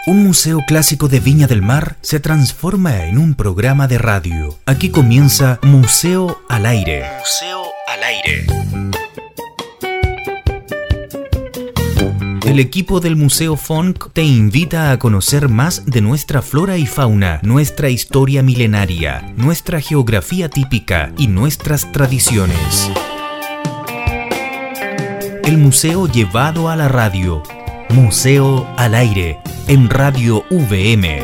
Un museo clásico de Viña del Mar se transforma en un programa de radio. Aquí comienza Museo al Aire. Museo al Aire. El equipo del Museo Fonk te invita a conocer más de nuestra flora y fauna, nuestra historia milenaria, nuestra geografía típica y nuestras tradiciones. El museo llevado a la radio. Museo al Aire, en Radio VM.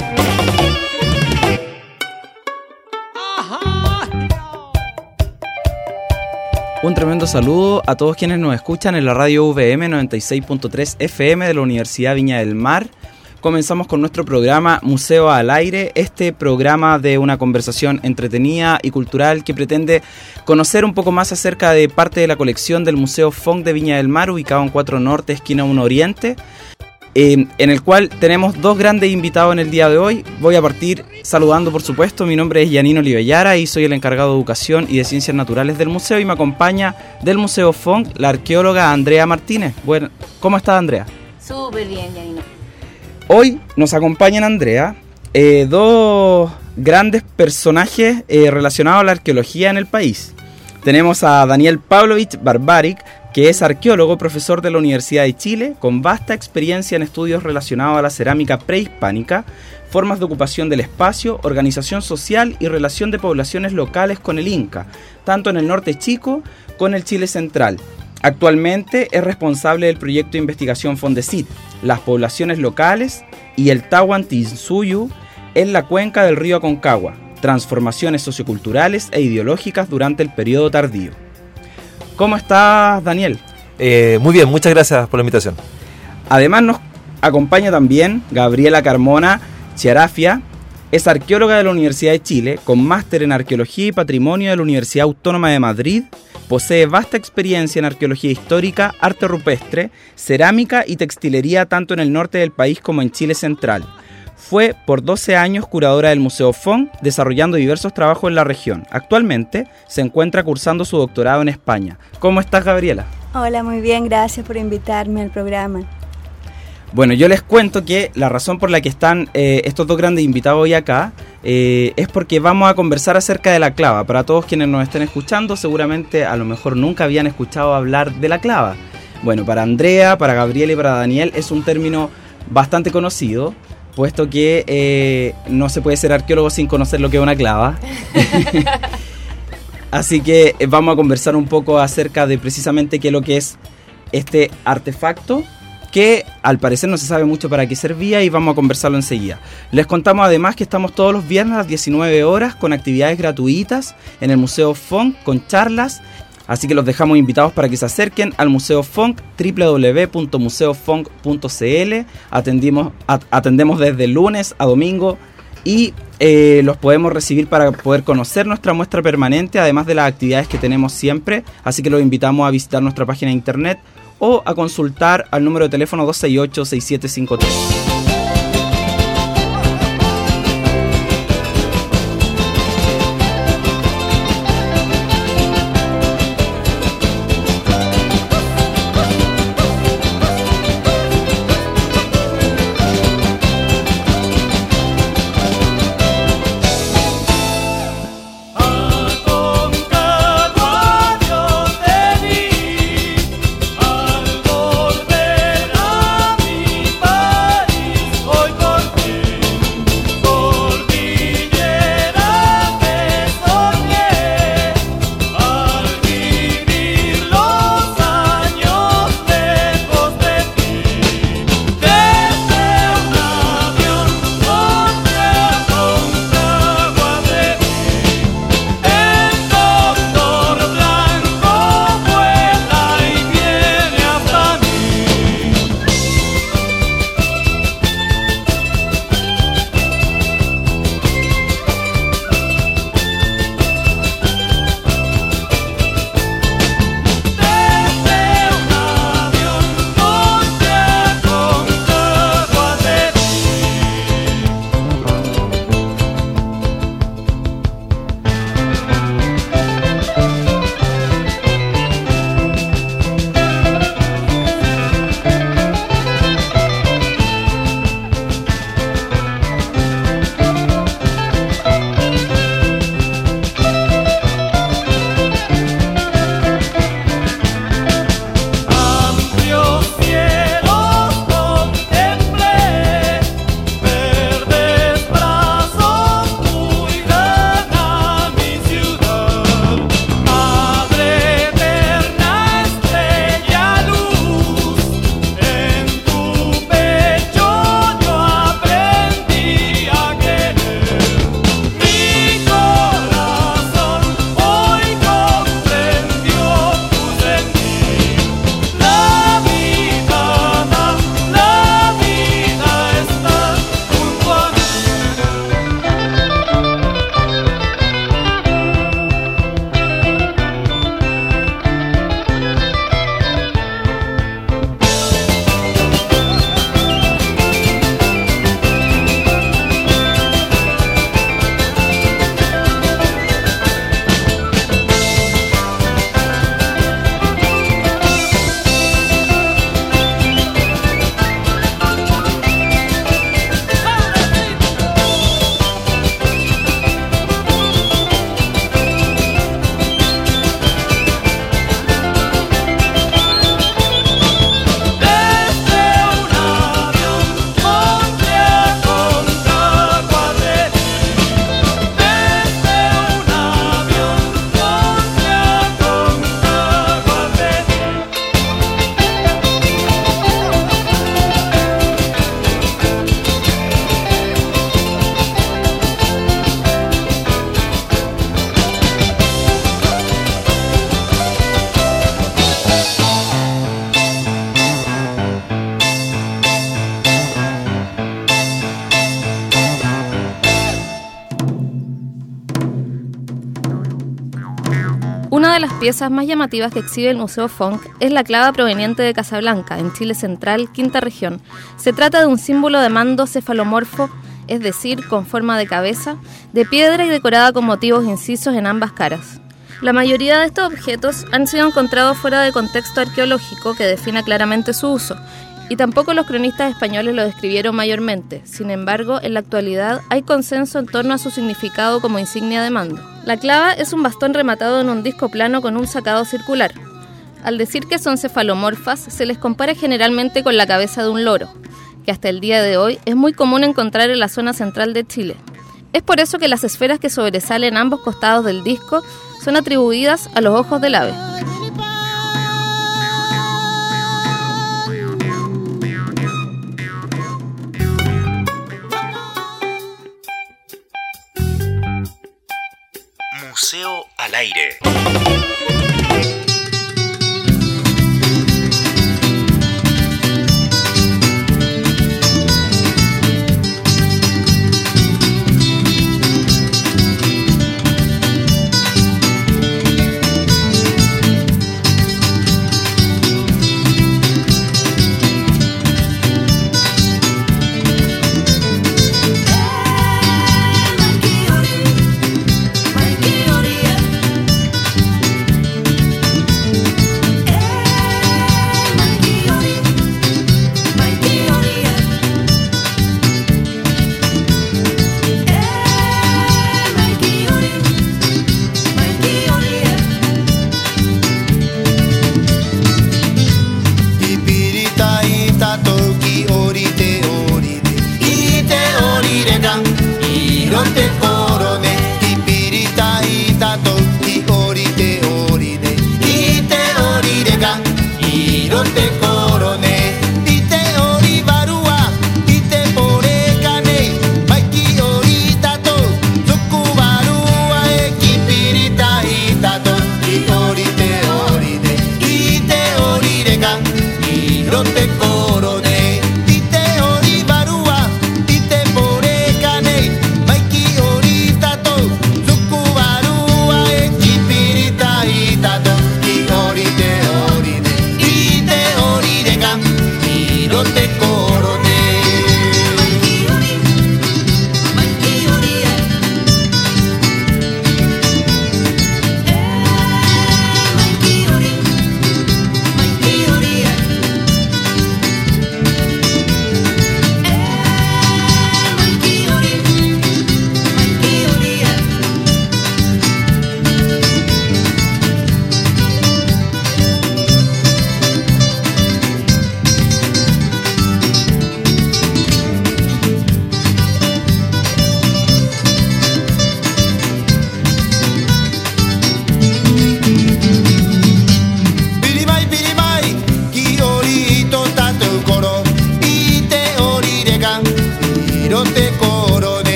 Un tremendo saludo a todos quienes nos escuchan en la Radio VM 96.3 FM de la Universidad Viña del Mar. Comenzamos con nuestro programa Museo al Aire, este programa de una conversación entretenida y cultural que pretende conocer un poco más acerca de parte de la colección del Museo Fonk de Viña del Mar, ubicado en 4 Norte, esquina 1 Oriente, en el cual tenemos dos grandes invitados en el día de hoy. Voy a partir saludando, por supuesto. Mi nombre es Yanino Olivellara y soy el encargado de Educación y de Ciencias Naturales del museo, y me acompaña del Museo Fonk la arqueóloga Andrea Martínez. Bueno, ¿cómo estás, Andrea? Súper bien, Yanino. Hoy nos acompañan, Andrea, dos grandes personajes relacionados a la arqueología en el país. Tenemos a Daniel Pavlovich Barbaric, que es arqueólogo, profesor de la Universidad de Chile, con vasta experiencia en estudios relacionados a la cerámica prehispánica, formas de ocupación del espacio, organización social y relación de poblaciones locales con el Inca, tanto en el norte chico como en el Chile central. Actualmente es responsable del proyecto de investigación Fondesit, las poblaciones locales y el Tahuantinsuyu en la cuenca del río Aconcagua, transformaciones socioculturales e ideológicas durante el periodo tardío. ¿Cómo estás, Daniel? Muy bien, muchas gracias por la invitación. Además nos acompaña también Gabriela Carmona Chiarafia. Es arqueóloga de la Universidad de Chile, con máster en Arqueología y Patrimonio de la Universidad Autónoma de Madrid. Posee vasta experiencia en arqueología histórica, arte rupestre, cerámica y textilería tanto en el norte del país como en Chile central. Fue por 12 años curadora del Museo Fonk, desarrollando diversos trabajos en la región. Actualmente se encuentra cursando su doctorado en España. ¿Cómo estás, Gabriela? Hola, muy bien, gracias por invitarme al programa. Bueno, yo les cuento que la razón por la que están estos dos grandes invitados hoy acá es porque vamos a conversar acerca de la clava. Para todos quienes nos estén escuchando, seguramente a lo mejor nunca habían escuchado hablar de la clava. Bueno, para Andrea, para Gabriela y para Daniel es un término bastante conocido, puesto que no se puede ser arqueólogo sin conocer lo que es una clava. Así que vamos a conversar un poco acerca de precisamente qué es lo que es este artefacto, que al parecer no se sabe mucho para qué servía, y vamos a conversarlo enseguida. Les contamos además que estamos todos los viernes a las 19 horas con actividades gratuitas en el Museo Fonk, con charlas. Así que los dejamos invitados para que se acerquen al Museo Fonk, www.museofonk.cl. Atendemos desde lunes a domingo y los podemos recibir para poder conocer nuestra muestra permanente, además de las actividades que tenemos siempre. Así que los invitamos a visitar nuestra página de internet o a consultar al número de teléfono 268-6753. de las piezas más llamativas que exhibe el Museo Funk es la clava proveniente de Casablanca, en Chile Central, quinta región. Se trata de un símbolo de mando cefalomorfo, es decir, con forma de cabeza, de piedra y decorada con motivos incisos en ambas caras. La mayoría de estos objetos han sido encontrados fuera de contexto arqueológico que defina claramente su uso, y tampoco los cronistas españoles lo describieron mayormente. Sin embargo, en la actualidad hay consenso en torno a su significado como insignia de mando. La clava es un bastón rematado en un disco plano con un sacado circular. Al decir que son cefalomorfas, se les compara generalmente con la cabeza de un loro, que hasta el día de hoy es muy común encontrar en la zona central de Chile. Es por eso que las esferas que sobresalen a ambos costados del disco son atribuidas a los ojos del ave. Museo al aire.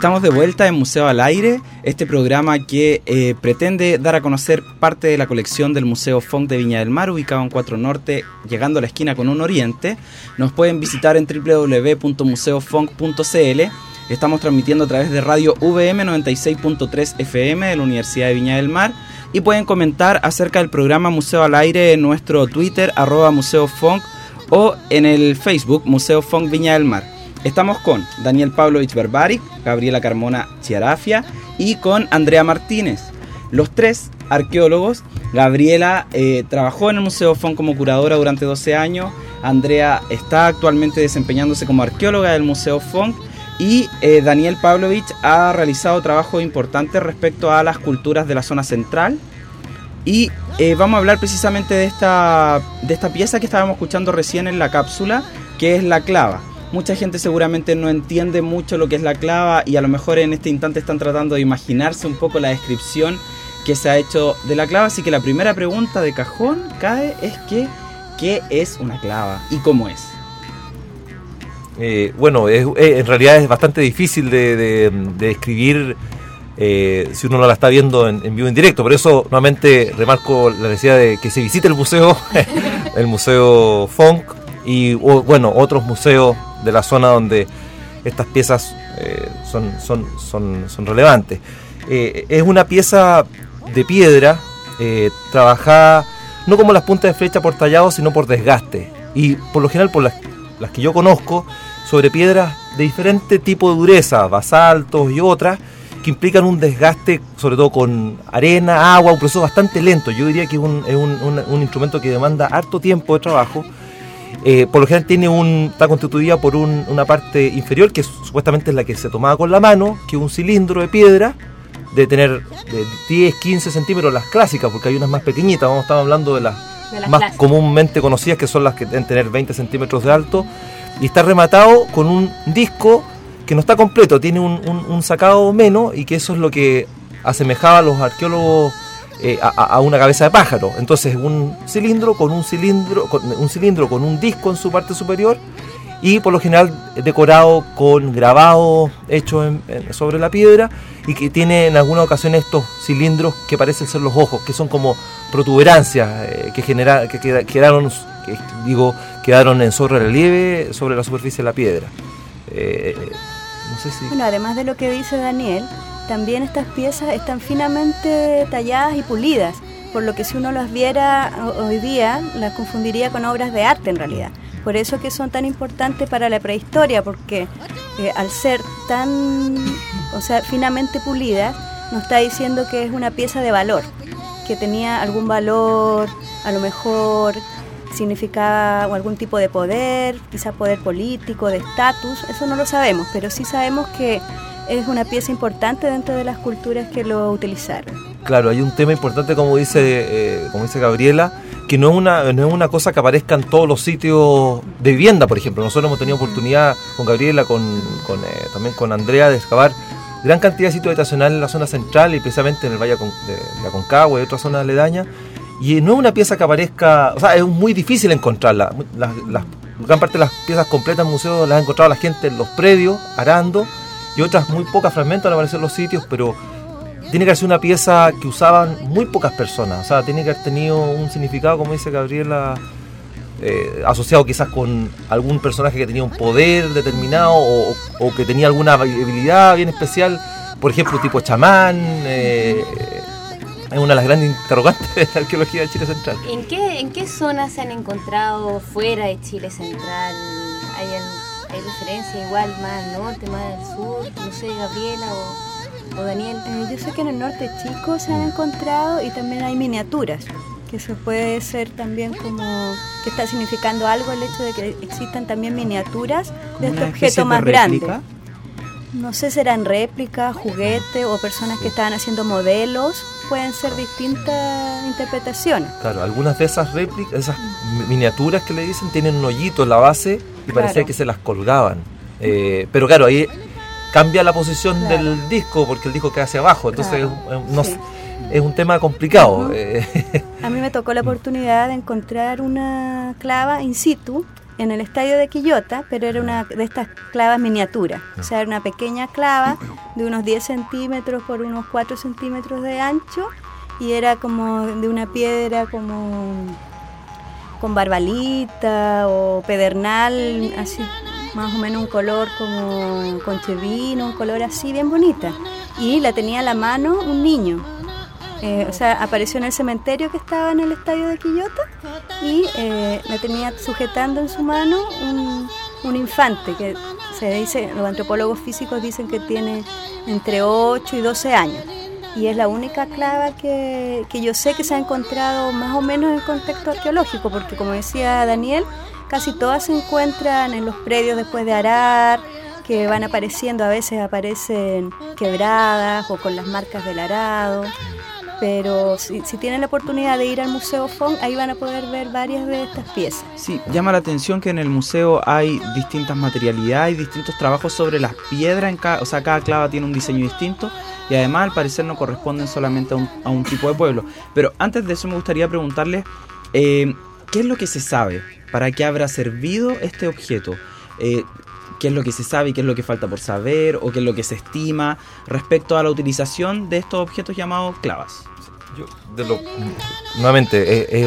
Estamos de vuelta en Museo al Aire, este programa que pretende dar a conocer parte de la colección del Museo Funk de Viña del Mar, ubicado en 4 Norte, llegando a la esquina con 1 Oriente. Nos pueden visitar en www.museofunk.cl. Estamos transmitiendo a través de radio VM 96.3 FM de la Universidad de Viña del Mar. Y pueden comentar acerca del programa Museo al Aire en nuestro Twitter, @museofunk, o en el Facebook Museo Funk Viña del Mar. Estamos con Daniel Pavlovich Barbaric, Gabriela Carmona Chiarafia y con Andrea Martínez. Los 3 arqueólogos. Gabriela trabajó en el Museo Funk como curadora durante 12 años. Andrea está actualmente desempeñándose como arqueóloga del Museo Funk. Y Daniel Pavlovich ha realizado trabajos importantes respecto a las culturas de la zona central. Y vamos a hablar precisamente de esta pieza que estábamos escuchando recién en la cápsula, que es la clava. Mucha gente seguramente no entiende mucho lo que es la clava y a lo mejor en este instante están tratando de imaginarse un poco la descripción que se ha hecho de la clava. Así que la primera pregunta de cajón cae es que, ¿qué es una clava y cómo es? Bueno, en realidad es bastante difícil de describir si uno no la está viendo en vivo en directo. Por eso nuevamente remarco la necesidad de que se visite el museo, el Museo Funk y otros museos de la zona donde estas piezas son relevantes. Es una pieza de piedra trabajada no como las puntas de flecha por tallado, sino por desgaste. Y por lo general, por las que yo conozco, sobre piedras de diferente tipo de dureza, basaltos y otras, que implican un desgaste, sobre todo con arena, agua, un proceso bastante lento. Yo diría que es un instrumento que demanda harto tiempo de trabajo. Por lo general está constituida por una parte inferior, que supuestamente es la que se tomaba con la mano, que es un cilindro de piedra, de tener de 10, 15 centímetros las clásicas, porque hay unas más pequeñitas, estamos hablando de las más clásicas, comúnmente conocidas, que son las que deben tener 20 centímetros de alto, y está rematado con un disco que no está completo, tiene un sacado menos, y que eso es lo que asemejaba a los arqueólogos a una cabeza de pájaro. Entonces un cilindro con un disco en su parte superior, y por lo general decorado con grabados hechos sobre la piedra, y que tiene en algunas ocasiones estos cilindros que parecen ser los ojos, que son como protuberancias que quedaron en sobrerelieve sobre la superficie de la piedra. No sé si... Bueno, además de lo que dice Daniel, también estas piezas están finamente talladas y pulidas, por lo que si uno las viera hoy día, las confundiría con obras de arte en realidad. Por eso que son tan importantes para la prehistoria, porque al ser finamente pulidas, nos está diciendo que es una pieza de valor, que tenía algún valor, a lo mejor significaba algún tipo de poder, quizá poder político, de estatus, eso no lo sabemos, pero sí sabemos que es una pieza importante dentro de las culturas que lo utilizaron. Claro, hay un tema importante, como dice Gabriela, que no es una cosa que aparezca en todos los sitios de vivienda, por ejemplo. Nosotros hemos tenido oportunidad con Gabriela, también con Andrea, de excavar gran cantidad de sitios habitacionales en la zona central y precisamente en el Valle de la Aconcagua y otras zonas aledañas. Y no es una pieza que aparezca, es muy difícil encontrarla. Gran parte de las piezas completas en museos las ha encontrado la gente en los predios, arando, y otras muy pocos fragmentos han aparecido en los sitios, pero tiene que haber sido una pieza que usaban muy pocas personas. Tiene que haber tenido un significado, como dice Gabriela, asociado quizás con algún personaje que tenía un poder determinado o que tenía alguna habilidad bien especial, por ejemplo, tipo chamán. Es una de las grandes interrogantes de la arqueología de Chile Central. ¿En qué zonas se han encontrado fuera de Chile Central? ¿Hay referencia igual más al norte, más al sur? No sé, Gabriela o Daniel. Yo sé que en el norte chico se han encontrado, y también hay miniaturas, que eso puede ser también como que está significando algo el hecho de que existan también miniaturas de este objeto más grande. No sé, serán réplicas, juguetes o personas que estaban haciendo modelos, pueden ser distintas interpretaciones. Claro, algunas de esas réplicas, esas miniaturas que le dicen, tienen un hoyito en la base y parecía que se las colgaban. Pero claro, ahí cambia la posición del disco, porque el disco queda hacia abajo, entonces es un tema complicado. A mí me tocó la oportunidad de encontrar una clava in situ en el estadio de Quillota, pero era una de estas clavas miniaturas. O sea, era una pequeña clava de unos 10 centímetros por unos 4 centímetros de ancho, y era como de una piedra como con barbalita o pedernal, así más o menos un color como conchevino, un color así bien bonita. Y la tenía a la mano un niño. O sea, apareció en el cementerio que estaba en el estadio de Quillota, y la tenía sujetando en su mano un infante que se dice, los antropólogos físicos dicen que tiene entre 8 y 12 años. Y es la única clava que yo sé que se ha encontrado más o menos en contexto arqueológico, porque como decía Daniel, casi todas se encuentran en los predios después de arar, que van apareciendo, a veces aparecen quebradas o con las marcas del arado. Pero si tienen la oportunidad de ir al Museo Fong, ahí van a poder ver varias de estas piezas. Sí, llama la atención que en el museo hay distintas materialidades y distintos trabajos sobre las piedras, o sea, cada clava tiene un diseño distinto, y además al parecer no corresponden solamente a un tipo de pueblo. Pero antes de eso me gustaría preguntarles, ¿qué es lo que se sabe? ¿Para qué habrá servido este objeto? ¿Qué es lo que se sabe y qué es lo que falta por saber, o qué es lo que se estima respecto a la utilización de estos objetos llamados clavas? Nuevamente,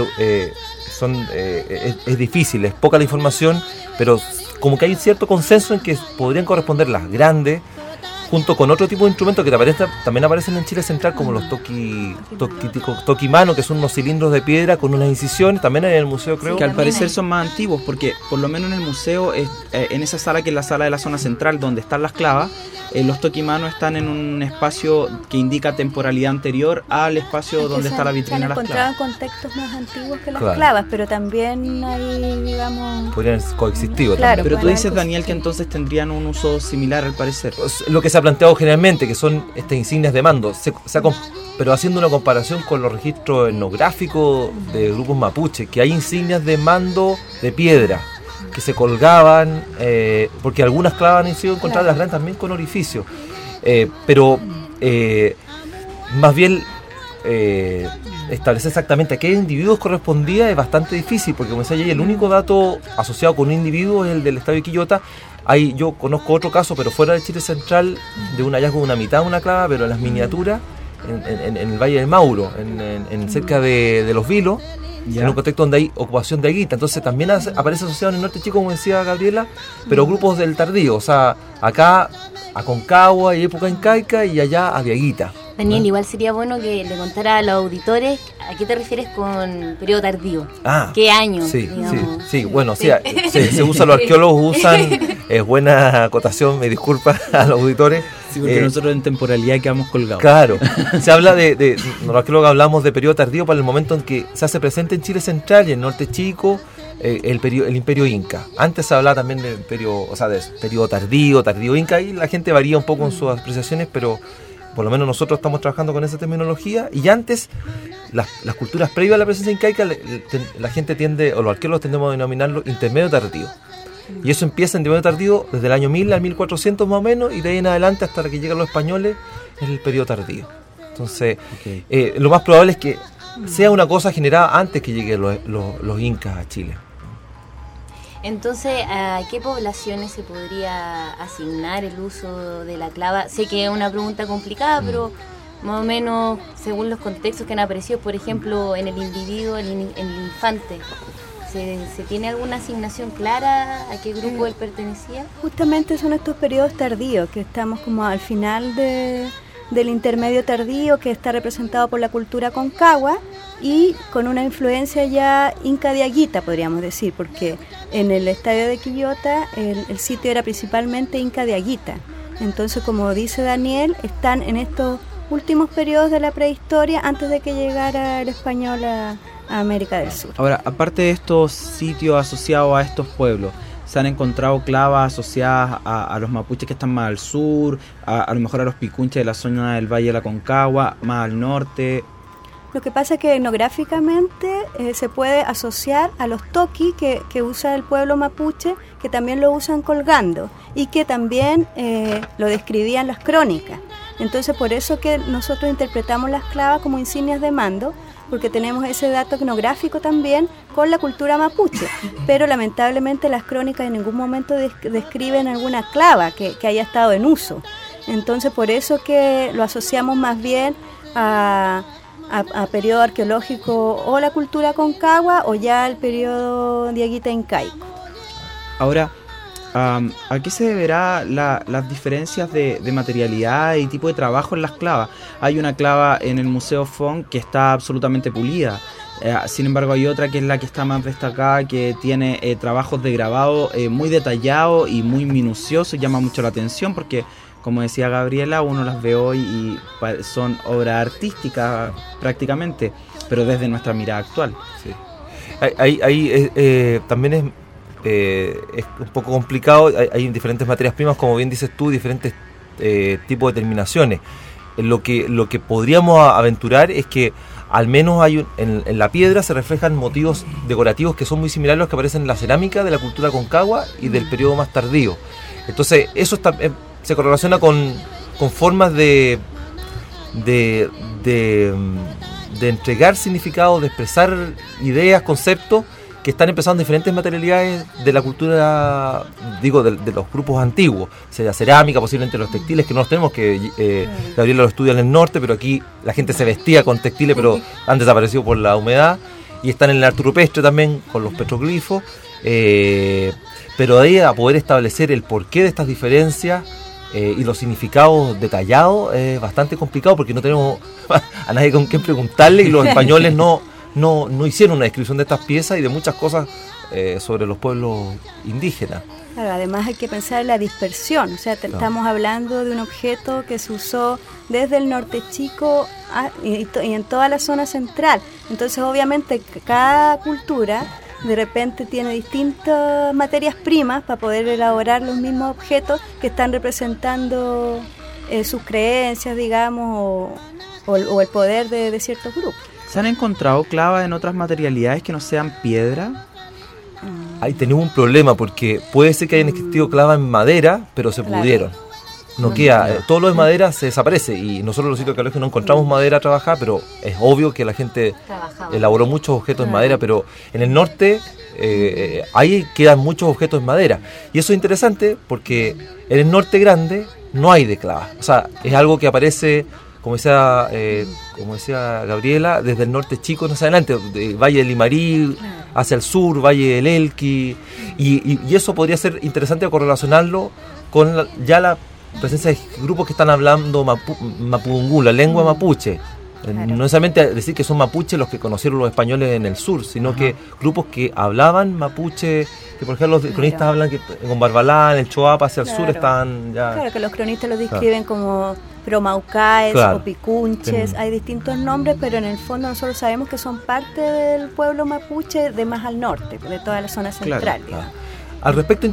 es difícil, es poca la información, pero como que hay un cierto consenso en que podrían corresponder las grandes, junto con otro tipo de instrumentos que también aparecen en Chile Central, como los toquimano, que son unos cilindros de piedra con unas incisiones, también hay en el museo, creo. Que al parecer son más antiguos, porque por lo menos en el museo, en esa sala que es la sala de la zona central, donde están las clavas, los toquimano están en un espacio que indica temporalidad anterior al espacio donde está la vitrina de las clavas. Se han encontrado contextos más antiguos que las clavas, pero también hay, digamos... Podrían coexistir. Claro, pero tú dices, Daniel, que entonces tendrían un uso similar al parecer. Lo que se ha planteado generalmente, que son estas insignias de mando, pero haciendo una comparación con los registros etnográficos de grupos mapuche, que hay insignias de mando de piedra que se colgaban, porque algunas clavas han sido encontradas, las grandes también con orificios, pero más bien establecer exactamente a qué individuos correspondía es bastante difícil, porque como decía, el único dato asociado con un individuo es el del estadio de Quillota. Yo conozco otro caso, pero fuera de Chile Central, de un hallazgo de una mitad de una clava, pero en las miniaturas, en el Valle del Mauro, en cerca de Los Vilos, en un contexto donde hay ocupación de Aguita. Entonces también aparece asociado en el norte chico, como decía Gabriela, pero grupos del tardío, o sea, acá a Concagua y época incaica, y allá a Aguita. Daniel, igual sería bueno que le contara a los auditores a qué te refieres con periodo tardío. ¿Qué año? Sí, bueno, se usa, los arqueólogos usan, es buena acotación, me disculpa a los auditores. Sí, porque nosotros en temporalidad quedamos colgados. Claro, se habla los arqueólogos hablamos de periodo tardío para el momento en que se hace presente en Chile Central y en Norte Chico el imperio inca. Antes se hablaba también del periodo tardío inca, y la gente varía un poco en sus apreciaciones, pero por lo menos nosotros estamos trabajando con esa terminología. Y antes, las culturas previas a la presencia incaica, la gente tiende, o los arqueólogos tendemos a denominarlo intermedio tardío. Y eso empieza en intermedio tardío desde el año 1000 al 1400 más o menos, y de ahí en adelante hasta que llegan los españoles es el periodo tardío. Entonces, lo más probable es que sea una cosa generada antes que lleguen los incas a Chile. Entonces, ¿a qué poblaciones se podría asignar el uso de la clava? Sé que es una pregunta complicada, pero más o menos según los contextos que han aparecido, por ejemplo, en el individuo, en el infante, ¿se tiene alguna asignación clara a qué grupo él pertenecía? Justamente son estos periodos tardíos, que estamos como al final del intermedio tardío, que está representado por la cultura concagua y con una influencia ya inca de Aguita, podríamos decir, porque en el estadio de Quillota el sitio era principalmente inca de Aguita. Entonces, como dice Daniel, están en estos últimos periodos de la prehistoria antes de que llegara el español a América del Sur. Ahora, aparte de estos sitios asociados a estos pueblos, ¿se han encontrado clavas asociadas a los mapuches que están más al sur, a lo mejor a los picunches de la zona del Valle de la Concagua, más al norte? Lo que pasa es que etnográficamente se puede asociar a los toqui que usa el pueblo mapuche, que también lo usan colgando y que también lo describían las crónicas. Entonces, por eso que nosotros interpretamos las clavas como insignias de mando, porque tenemos ese dato etnográfico también con la cultura mapuche, pero lamentablemente las crónicas en ningún momento describen alguna clava que haya estado en uso. Entonces por eso que lo asociamos más bien a periodo arqueológico o la cultura concagua o ya al periodo dieguita incaico. Ahora, ¿a qué se deberá las diferencias de materialidad y tipo de trabajo en las clavas? Hay una clava en el Museo Fong que está absolutamente pulida. Sin embargo, hay otra que es la que está más destacada, que tiene trabajos de grabado muy detallados y muy minuciosos. Llama mucho la atención porque, como decía Gabriela, uno las ve hoy y son obras artísticas prácticamente, pero desde nuestra mirada actual. Sí. También es un poco complicado, hay diferentes materias primas, como bien dices tú, diferentes tipos de terminaciones. Lo que podríamos aventurar es que al menos en la piedra se reflejan motivos decorativos que son muy similares a los que aparecen en la cerámica de la cultura concagua y del periodo más tardío. Entonces eso se correlaciona con formas de entregar significados, de expresar ideas, conceptos que están empezando en diferentes materialidades de la cultura, digo, de los grupos antiguos, sea cerámica, posiblemente los textiles, que no los tenemos, que Gabriela lo estudia en el norte, pero aquí la gente se vestía con textiles, pero han desaparecido por la humedad, y están en el arte rupestre también, con los petroglifos, pero ahí a poder establecer el porqué de estas diferencias y los significados detallados es bastante complicado, porque no tenemos a nadie con quien preguntarle, y los españoles no hicieron una descripción de estas piezas y de muchas cosas sobre los pueblos indígenas. Claro, además hay que pensar en la dispersión, o sea, estamos hablando de un objeto que se usó desde el norte chico y en toda la zona central. Entonces, obviamente, cada cultura de repente tiene distintas materias primas para poder elaborar los mismos objetos que están representando sus creencias, digamos, o el poder de ciertos grupos. ¿Se han encontrado clavas en otras materialidades que no sean piedra? Ahí tenemos un problema, porque puede ser que hayan existido clavas en madera, pero se pudieron. No queda, todo lo de madera se desaparece, y nosotros los sitios arqueológicos no encontramos madera trabajada, pero es obvio que la gente elaboró muchos objetos en madera, pero en el norte ahí quedan muchos objetos en madera. Y eso es interesante porque en el norte grande no hay de clavas. O sea, es algo que aparece, como decía Gabriela, desde el norte chico hacia adelante, Valle del Limarí hacia el sur, Valle del Elqui, y eso podría ser interesante correlacionarlo con la presencia de grupos que están hablando mapudungún, la lengua mapuche. Claro. No necesariamente decir que son mapuches los que conocieron los españoles en el sur, sino que grupos que hablaban mapuche, que por ejemplo los cronistas hablan que con Barbalán, el Choapa hacia el sur están ya... Claro, que los cronistas los describen como promaucaes o picunches, hay distintos nombres, pero en el fondo nosotros sabemos que son parte del pueblo mapuche de más al norte, de toda la zona central. Claro. Al respecto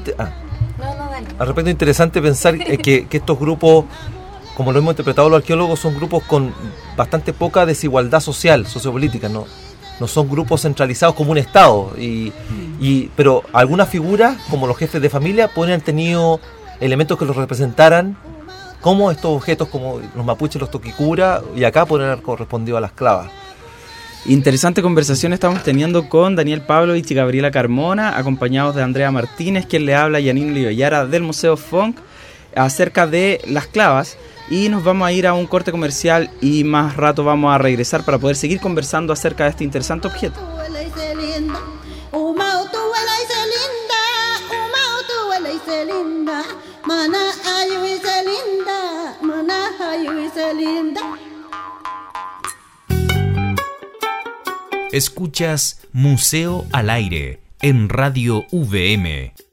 interesante pensar que estos grupos, como lo hemos interpretado los arqueólogos, son grupos con bastante poca desigualdad social, sociopolítica, no son grupos centralizados como un Estado, pero algunas figuras, como los jefes de familia, pueden haber tenido elementos que los representaran como estos objetos, como los mapuches, los toquicura, y acá pueden haber correspondido a las clavas. Interesante conversación estamos teniendo con Daniel Pavlovich y Gabriela Carmona, acompañados de Andrea Martínez, quien le habla, Yanine Liollara del Museo Fong, acerca de las clavas. Y nos vamos a ir a un corte comercial y más rato vamos a regresar para poder seguir conversando acerca de este interesante objeto. Escuchas Museo al Aire en Radio VM.